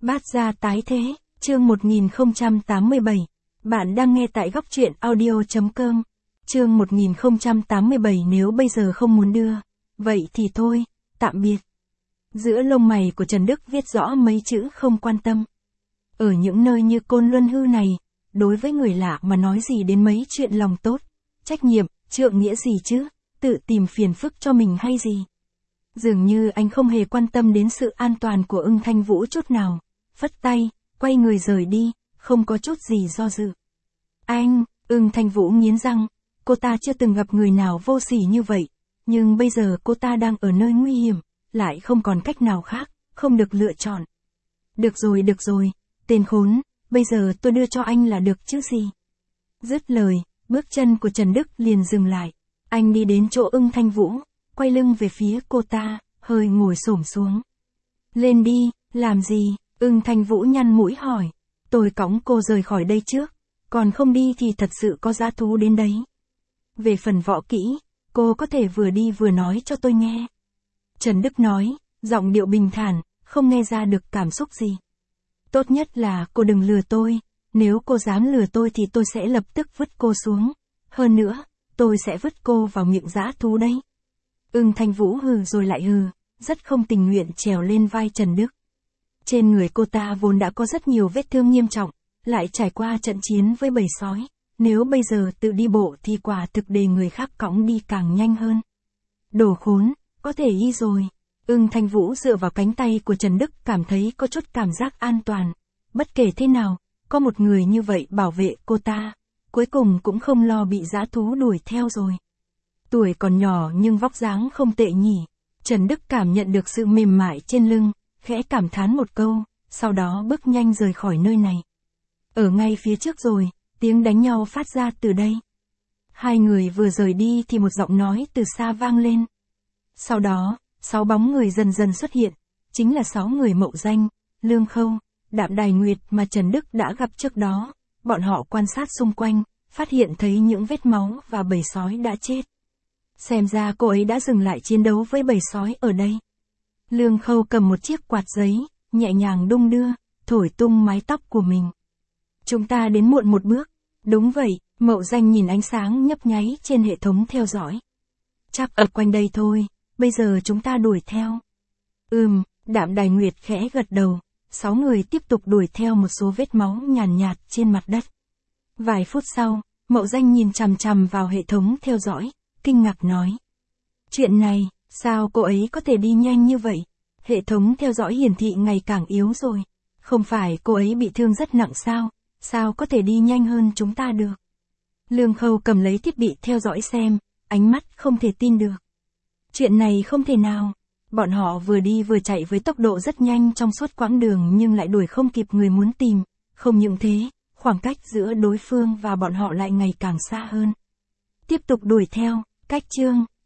Bát gia tái thế, chương 1087. Bạn đang nghe tại góc truyện audio.com. Chương 1087 nếu bây giờ không muốn đưa, vậy thì thôi, tạm biệt. Giữa lông mày của Trần Đức viết rõ mấy chữ không quan tâm. Ở những nơi như Côn Luân Hư này, đối với người lạ mà nói gì đến mấy chuyện lòng tốt, trách nhiệm, trượng nghĩa gì chứ, tự tìm phiền phức cho mình hay gì. Dường như anh không hề quan tâm đến sự an toàn của Ưng Thanh Vũ chút nào, phất tay, quay người rời đi, không có chút gì do dự. Anh, Ưng Thanh Vũ nghiến răng, cô ta chưa từng gặp người nào vô sỉ như vậy, nhưng bây giờ cô ta đang ở nơi nguy hiểm, lại không còn cách nào khác, không được lựa chọn. Được rồi, tên khốn, bây giờ tôi đưa cho anh là được chứ gì. Dứt lời, bước chân của Trần Đức liền dừng lại, anh đi đến chỗ Ưng Thanh Vũ, quay lưng về phía cô ta, hơi ngồi xổm xuống. Lên đi, làm gì? Ưng Thanh Vũ nhăn mũi hỏi. Tôi cõng cô rời khỏi đây trước, còn không đi thì thật sự có dã thú đến đấy. Về phần võ kỹ, cô có thể vừa đi vừa nói cho tôi nghe. Trần Đức nói, giọng điệu bình thản, không nghe ra được cảm xúc gì. Tốt nhất là cô đừng lừa tôi, nếu cô dám lừa tôi thì tôi sẽ lập tức vứt cô xuống. Hơn nữa, tôi sẽ vứt cô vào miệng dã thú đấy. Ưng Thanh Vũ hừ rồi lại hừ, rất không tình nguyện trèo lên vai Trần Đức. Trên người cô ta vốn đã có rất nhiều vết thương nghiêm trọng, lại trải qua trận chiến với bầy sói, nếu bây giờ tự đi bộ thì quả thực để người khác cõng đi càng nhanh hơn. Đồ khốn, có thể y rồi. Ưng Thanh Vũ dựa vào cánh tay của Trần Đức cảm thấy có chút cảm giác an toàn. Bất kể thế nào, có một người như vậy bảo vệ cô ta, cuối cùng cũng không lo bị dã thú đuổi theo rồi. Tuổi còn nhỏ nhưng vóc dáng không tệ nhỉ. Trần Đức cảm nhận được sự mềm mại trên lưng, khẽ cảm thán một câu, sau đó bước nhanh rời khỏi nơi này. Ở ngay phía trước rồi, tiếng đánh nhau phát ra từ đây. Hai người vừa rời đi thì một giọng nói từ xa vang lên. Sau đó, 6 bóng người dần dần xuất hiện, chính là 6 người Mậu Danh, Lương Khâu, Đạm Đài Nguyệt mà Trần Đức đã gặp trước đó. Bọn họ quan sát xung quanh, phát hiện thấy những vết máu và bầy sói đã chết. Xem ra cô ấy đã dừng lại chiến đấu với bầy sói ở đây. Lương Khâu cầm một chiếc quạt giấy, nhẹ nhàng đung đưa, thổi tung mái tóc của mình. Chúng ta đến muộn một bước. Đúng vậy, Mậu Danh nhìn ánh sáng nhấp nháy trên hệ thống theo dõi. Chắc ở quanh đây thôi, bây giờ chúng ta đuổi theo. Đạm Đài Nguyệt khẽ gật đầu, 6 người tiếp tục đuổi theo một số vết máu nhàn nhạt trên mặt đất. Vài phút sau, Mậu Danh nhìn chằm chằm vào hệ thống theo dõi, kinh ngạc nói. Chuyện này, sao cô ấy có thể đi nhanh như vậy? Hệ thống theo dõi hiển thị ngày càng yếu rồi. Không phải cô ấy bị thương rất nặng sao? Sao có thể đi nhanh hơn chúng ta được? Lương Khâu cầm lấy thiết bị theo dõi xem, ánh mắt không thể tin được. Chuyện này không thể nào. Bọn họ vừa đi vừa chạy với tốc độ rất nhanh trong suốt quãng đường nhưng lại đuổi không kịp người muốn tìm. Không những thế, khoảng cách giữa đối phương và bọn họ lại ngày càng xa hơn. Tiếp tục đuổi theo, cách chương